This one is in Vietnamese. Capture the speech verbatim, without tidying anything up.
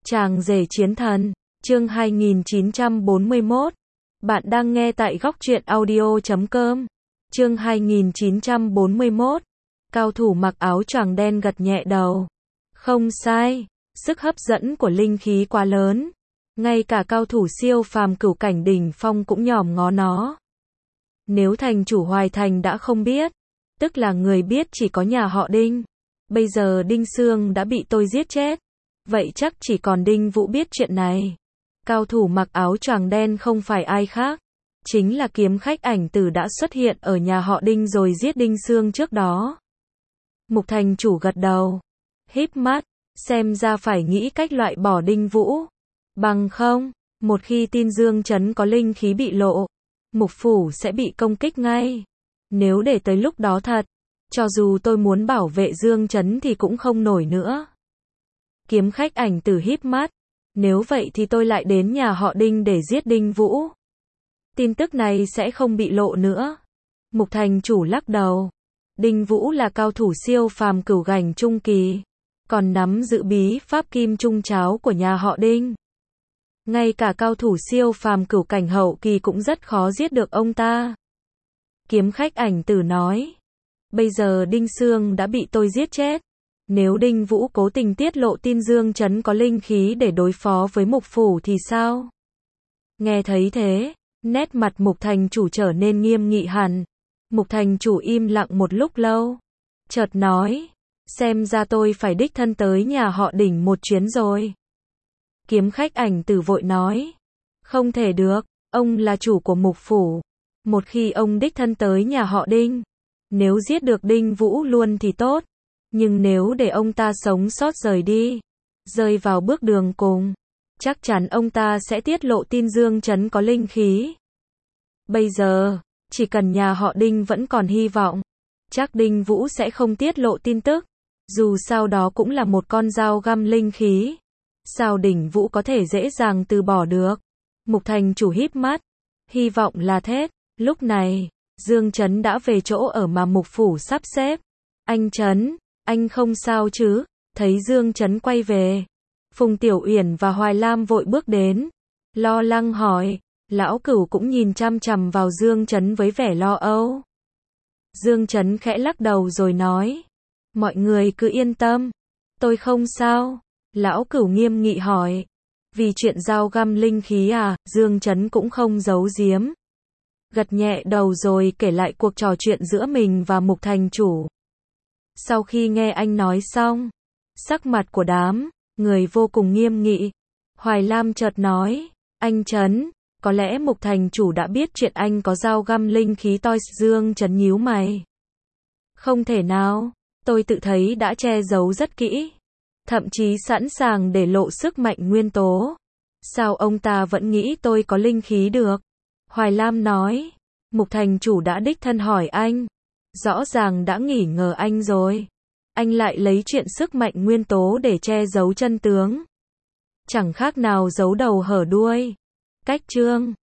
Chàng rể chiến thần, chương hai nghìn chín trăm bốn mươi mốt. Bạn đang nghe tại góc truyện audio chấm com. Chương hai nghìn chín trăm bốn mươi mốt. Cao thủ mặc áo choàng đen gật nhẹ đầu. Không sai, sức hấp dẫn của linh khí quá lớn. Ngay cả cao thủ siêu phàm cửu cảnh đỉnh phong cũng nhòm ngó nó. Nếu thành chủ Hoài Thành đã không biết, tức là người biết chỉ có nhà họ Đinh. Bây giờ Đinh Sương đã bị tôi giết chết. Vậy chắc chỉ còn Đinh Vũ biết chuyện này. Cao thủ mặc áo choàng đen không phải ai khác, chính là kiếm khách ảnh tử đã xuất hiện ở nhà họ Đinh rồi giết Đinh Sương trước đó. Mục thành chủ gật đầu, híp mắt, xem ra phải nghĩ cách loại bỏ Đinh Vũ. Bằng không, một khi tin Dương Trấn có linh khí bị lộ, Mục phủ sẽ bị công kích ngay. Nếu để tới lúc đó thật, cho dù tôi muốn bảo vệ Dương Trấn thì cũng không nổi nữa. Kiếm khách ảnh tử híp mắt, nếu vậy thì tôi lại đến nhà họ Đinh để giết Đinh Vũ. Tin tức này sẽ không bị lộ nữa. Mục thành chủ lắc đầu. Đinh Vũ là cao thủ siêu phàm cửu cảnh trung kỳ, còn nắm giữ bí pháp kim trung cháo của nhà họ Đinh. Ngay cả cao thủ siêu phàm cửu cảnh hậu kỳ cũng rất khó giết được ông ta. Kiếm khách ảnh tử nói. Bây giờ Đinh Sương đã bị tôi giết chết. Nếu Đinh Vũ cố tình tiết lộ tin Dương Trấn có linh khí để đối phó với Mục phủ thì sao? Nghe thấy thế, nét mặt Mục thành chủ trở nên nghiêm nghị hẳn. Mục thành chủ im lặng một lúc lâu, chợt nói, xem ra tôi phải đích thân tới nhà họ Đỉnh một chuyến rồi. Kiếm khách ảnh tử vội nói, không thể được, ông là chủ của Mục phủ. Một khi ông đích thân tới nhà họ Đinh, nếu giết được Đinh Vũ luôn thì tốt. Nhưng nếu để ông ta sống sót rời đi, rơi vào bước đường cùng, chắc chắn ông ta sẽ tiết lộ tin Dương Trấn có linh khí. Bây giờ, chỉ cần nhà họ Đinh vẫn còn hy vọng, chắc Đinh Vũ sẽ không tiết lộ tin tức. Dù sao đó cũng là một con dao găm linh khí. Sao Đinh Vũ có thể dễ dàng từ bỏ được? Mục thành chủ híp mắt, hy vọng là thế. Lúc này, Dương Trấn đã về chỗ ở mà Mục phủ sắp xếp. Anh Trấn, anh không sao chứ? Thấy Dương Trấn quay về, Phùng Tiểu Uyển và Hoài Lam vội bước đến, lo lắng hỏi. Lão Cửu cũng nhìn chăm chằm vào Dương Trấn với vẻ lo âu. Dương Trấn khẽ lắc đầu rồi nói, mọi người cứ yên tâm, tôi không sao. Lão Cửu nghiêm nghị hỏi, vì chuyện dao găm linh khí à? Dương Trấn cũng không giấu giếm, gật nhẹ đầu rồi kể lại cuộc trò chuyện giữa mình và Mục thành chủ. Sau khi nghe anh nói xong, sắc mặt của đám người vô cùng nghiêm nghị. Hoài Lam chợt nói, anh Trấn, có lẽ Mục thành chủ đã biết chuyện anh có dao găm linh khí toi. Dương Trấn nhíu mày. Không thể nào, tôi tự thấy đã che giấu rất kỹ, thậm chí sẵn sàng để lộ sức mạnh nguyên tố. Sao ông ta vẫn nghĩ tôi có linh khí được? Hoài Lam nói, Mục thành chủ đã đích thân hỏi anh, rõ ràng đã nghi ngờ anh rồi. Anh lại lấy chuyện sức mạnh nguyên tố để che giấu chân tướng. Chẳng khác nào giấu đầu hở đuôi. Cách chương